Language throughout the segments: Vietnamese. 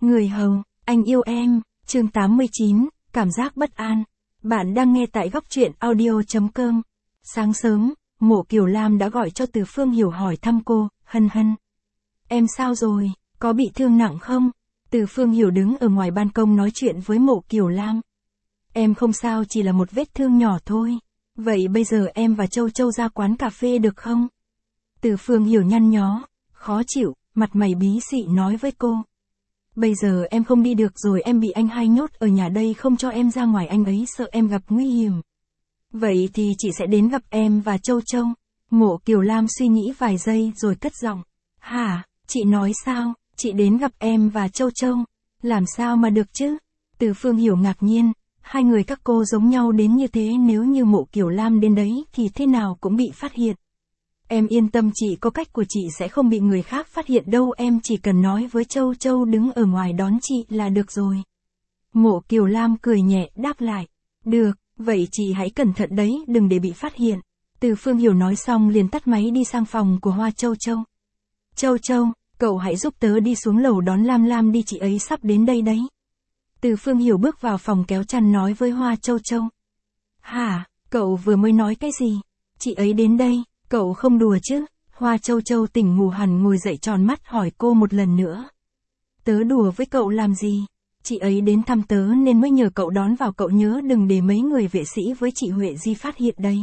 Người hầu, anh yêu em, chương 89, cảm giác bất an. Bạn đang nghe tại góc truyện audio.com. Sáng sớm, Mộ Kiều Lam đã gọi cho Từ Phương Hiểu hỏi thăm cô, Hân Hân. Em sao rồi, có bị thương nặng không? Từ Phương Hiểu đứng ở ngoài ban công nói chuyện với Mộ Kiều Lam. Em không sao, chỉ là một vết thương nhỏ thôi. Vậy bây giờ em và Châu Châu ra quán cà phê được không? Từ Phương Hiểu nhăn nhó, khó chịu, mặt mày bí xị nói với cô. Bây giờ em không đi được rồi, em bị anh hai nhốt ở nhà đây, không cho em ra ngoài, anh ấy sợ em gặp nguy hiểm. Vậy thì chị sẽ đến gặp em và Châu Châu. Mộ Kiều Lam suy nghĩ vài giây rồi cất giọng. Hả, chị nói sao, chị đến gặp em và Châu Châu? Làm sao mà được chứ? Từ Phương Hiểu ngạc nhiên, hai người các cô giống nhau đến như thế, nếu như Mộ Kiều Lam đến đấy thì thế nào cũng bị phát hiện. Em yên tâm, chị có cách của chị sẽ không bị người khác phát hiện đâu, em chỉ cần nói với Châu Châu đứng ở ngoài đón chị là được rồi. Mộ Kiều Lam cười nhẹ đáp lại. Được, vậy chị hãy cẩn thận đấy, đừng để bị phát hiện. Từ Phương Hiểu nói xong liền tắt máy đi sang phòng của Hoa Châu Châu. Châu Châu, cậu hãy giúp tớ đi xuống lầu đón Lam Lam đi, chị ấy sắp đến đây đấy. Từ Phương Hiểu bước vào phòng kéo chăn nói với Hoa Châu Châu. Hả, cậu vừa mới nói cái gì? Chị ấy đến đây. Cậu không đùa chứ? Hoa Châu Châu tỉnh ngủ hẳn ngồi dậy tròn mắt hỏi cô một lần nữa. Tớ đùa với cậu làm gì? Chị ấy đến thăm tớ nên mới nhờ cậu đón vào, cậu nhớ đừng để mấy người vệ sĩ với chị Huệ Di phát hiện đấy.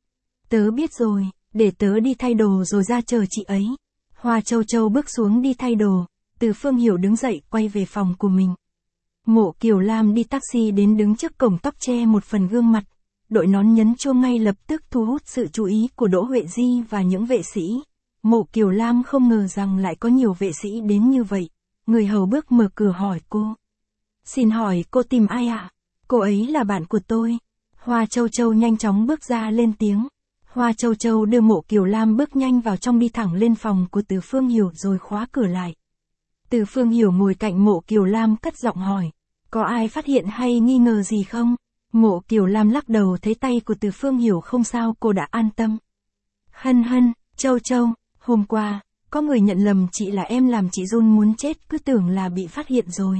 Tớ biết rồi, để tớ đi thay đồ rồi ra chờ chị ấy. Hoa Châu Châu bước xuống đi thay đồ, Từ Phương Hiểu đứng dậy quay về phòng của mình. Mộ Kiều Lam đi taxi đến đứng trước cổng, tóc che một phần gương mặt. Đội nón nhấn chuông ngay lập tức thu hút sự chú ý của Đỗ Huệ Di và những vệ sĩ. Mộ Kiều Lam không ngờ rằng lại có nhiều vệ sĩ đến như vậy. Người hầu bước mở cửa hỏi cô. Xin hỏi cô tìm ai ạ? Cô ấy là bạn của tôi. Hoa Châu Châu nhanh chóng bước ra lên tiếng. Hoa Châu Châu đưa Mộ Kiều Lam bước nhanh vào trong, đi thẳng lên phòng của Từ Phương Hiểu rồi khóa cửa lại. Từ Phương Hiểu ngồi cạnh Mộ Kiều Lam cất giọng hỏi. Có ai phát hiện hay nghi ngờ gì không? Mộ Kiều Lam lắc đầu, thấy tay của Từ Phương Hiểu không sao, cô đã an tâm. Hân Hân, Châu Châu, hôm qua, có người nhận lầm chị là em, làm chị run muốn chết, cứ tưởng là bị phát hiện rồi.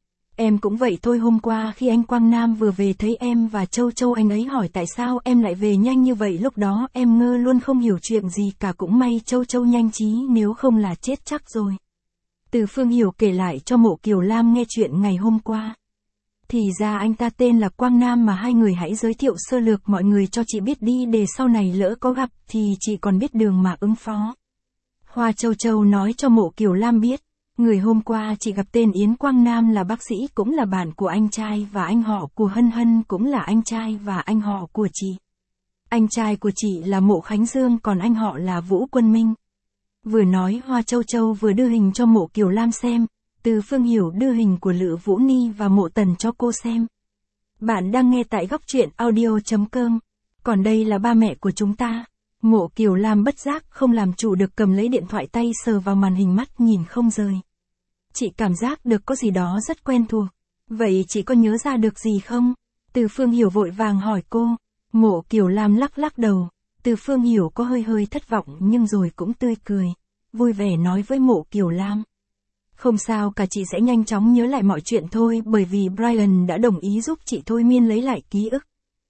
Em cũng vậy thôi, hôm qua khi anh Quang Nam vừa về thấy em và Châu Châu, anh ấy hỏi tại sao em lại về nhanh như vậy, lúc đó em ngơ luôn không hiểu chuyện gì cả, cũng may Châu Châu nhanh trí, nếu không là chết chắc rồi. Từ Phương Hiểu kể lại cho Mộ Kiều Lam nghe chuyện ngày hôm qua. Thì ra anh ta tên là Quang Nam mà, hai người hãy giới thiệu sơ lược mọi người cho chị biết đi, để sau này lỡ có gặp thì chị còn biết đường mà ứng phó. Hoa Châu Châu nói cho Mộ Kiều Lam biết, người hôm qua chị gặp tên Yến Quang Nam là bác sĩ, cũng là bạn của anh trai, và anh họ của Hân Hân cũng là anh trai và anh họ của chị. Anh trai của chị là Mộ Khánh Dương, còn anh họ là Vũ Quân Minh. Vừa nói Hoa Châu Châu vừa đưa hình cho Mộ Kiều Lam xem. Từ Phương Hiểu đưa hình của Lữ Vũ Ni và Mộ Tần cho cô xem. Bạn đang nghe tại góc truyện audio.com. Còn đây là ba mẹ của chúng ta. Mộ Kiều Lam bất giác không làm chủ được cầm lấy điện thoại, tay sờ vào màn hình, mắt nhìn không rời. Chị cảm giác được có gì đó rất quen thuộc. Vậy chị có nhớ ra được gì không? Từ Phương Hiểu vội vàng hỏi cô. Mộ Kiều Lam lắc lắc đầu. Từ Phương Hiểu có hơi thất vọng nhưng rồi cũng tươi cười. Vui vẻ nói với Mộ Kiều Lam. Không sao cả, chị sẽ nhanh chóng nhớ lại mọi chuyện thôi, bởi vì Brian đã đồng ý giúp chị thôi miên lấy lại ký ức.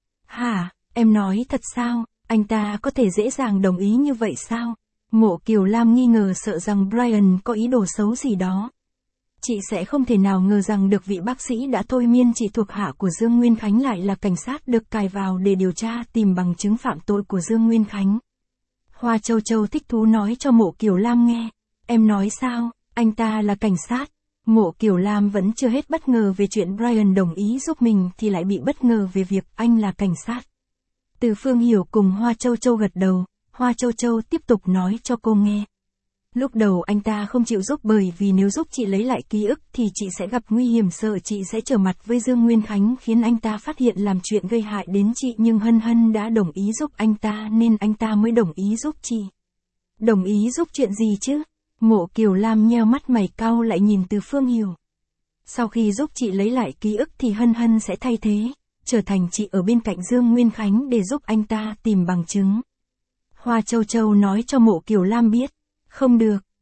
Hả, em nói thật sao? Anh ta có thể dễ dàng đồng ý như vậy sao? Mộ Kiều Lam nghi ngờ, sợ rằng Brian có ý đồ xấu gì đó. Chị sẽ không thể nào ngờ rằng được vị bác sĩ đã thôi miên chị, thuộc hạ của Dương Nguyên Khánh, lại là cảnh sát được cài vào để điều tra tìm bằng chứng phạm tội của Dương Nguyên Khánh. Hoa Châu Châu thích thú nói cho Mộ Kiều Lam nghe. Em nói sao? Anh ta là cảnh sát. Mộ Kiều Lam vẫn chưa hết bất ngờ về chuyện Brian đồng ý giúp mình thì lại bị bất ngờ về việc anh là cảnh sát. Từ Phương Hiểu cùng Hoa Châu Châu gật đầu, Hoa Châu Châu tiếp tục nói cho cô nghe. Lúc đầu anh ta không chịu giúp bởi vì nếu giúp chị lấy lại ký ức thì chị sẽ gặp nguy hiểm, sợ chị sẽ trở mặt với Dương Nguyên Khánh khiến anh ta phát hiện làm chuyện gây hại đến chị, nhưng Hân Hân đã đồng ý giúp anh ta nên anh ta mới đồng ý giúp chị. Đồng ý giúp chuyện gì chứ? Mộ Kiều Lam nheo mắt mày cau lại nhìn Từ Phương Hiểu. Sau khi giúp chị lấy lại ký ức thì Hân Hân sẽ thay thế, trở thành chị ở bên cạnh Dương Nguyên Khánh để giúp anh ta tìm bằng chứng. Hoa Châu Châu nói cho Mộ Kiều Lam biết. Không được,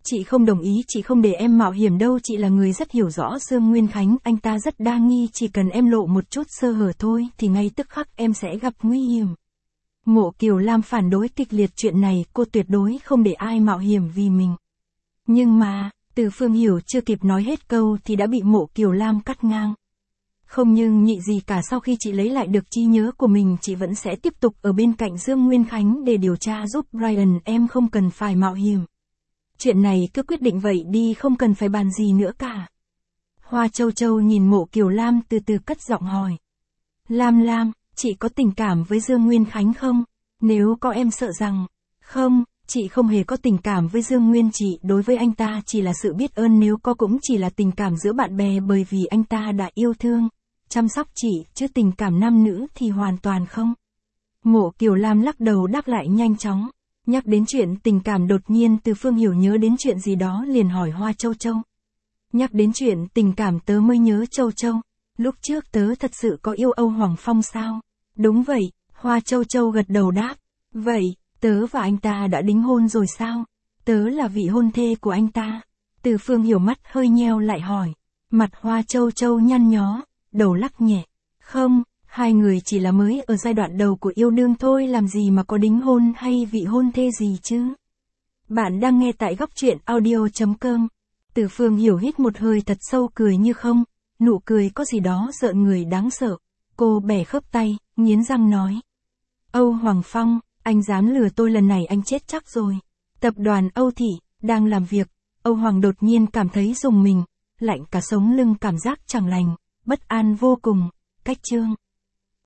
Chị không đồng ý, chị không để em mạo hiểm đâu, chị là người rất hiểu rõ Dương Nguyên Khánh, anh ta rất đa nghi, chỉ cần em lộ một chút sơ hở thôi thì ngay tức khắc em sẽ gặp nguy hiểm. Mộ Kiều Lam phản đối kịch liệt chuyện này, cô tuyệt đối không để ai mạo hiểm vì mình. Nhưng mà, Từ Phương Hiểu chưa kịp nói hết câu thì đã bị Mộ Kiều Lam cắt ngang. Không nhưng nhị gì cả, sau khi chị lấy lại được trí nhớ của mình, chị vẫn sẽ tiếp tục ở bên cạnh Dương Nguyên Khánh để điều tra giúp Brian, em không cần phải mạo hiểm. Chuyện này cứ quyết định vậy đi, không cần phải bàn gì nữa cả. Hoa Châu Châu nhìn Mộ Kiều Lam từ từ cất giọng hỏi. Lam, chị có tình cảm với Dương Nguyên Khánh không? Nếu có em sợ rằng, không, chị không hề có tình cảm với Dương Nguyên, chị đối với anh ta chỉ là sự biết ơn, nếu có cũng chỉ là tình cảm giữa bạn bè, bởi vì anh ta đã yêu thương, chăm sóc chị, chứ tình cảm nam nữ thì hoàn toàn không. Mộ Kiều Lam lắc đầu đáp lại nhanh chóng. Nhắc đến chuyện tình cảm, đột nhiên Từ Phương Hiểu nhớ đến chuyện gì đó liền hỏi Hoa Châu Châu. Nhắc đến chuyện tình cảm tớ mới nhớ Châu Châu. Lúc trước tớ thật sự có yêu Âu Hoàng Phong sao? Đúng vậy, Hoa Châu Châu gật đầu đáp. Vậy, tớ và anh ta đã đính hôn rồi sao? Tớ là vị hôn thê của anh ta. Từ Phương Hiểu mắt hơi nheo lại hỏi. Mặt Hoa Châu Châu nhăn nhó, đầu lắc nhẹ. Không, hai người chỉ là mới ở giai đoạn đầu của yêu đương thôi, làm gì mà có đính hôn hay vị hôn thê gì chứ? Bạn đang nghe tại Góc Truyện Audio.com. Từ Phương Hiểu hít một hơi thật sâu, cười như không, nụ cười có gì đó rợn người đáng sợ. Cô bẻ khớp tay, nghiến răng nói. Âu Hoàng Phong, anh dám lừa tôi, lần này anh chết chắc rồi. Tập đoàn Âu Thị, đang làm việc, Âu Hoàng đột nhiên cảm thấy rùng mình, lạnh cả sống lưng, cảm giác chẳng lành, bất an vô cùng. Cách chương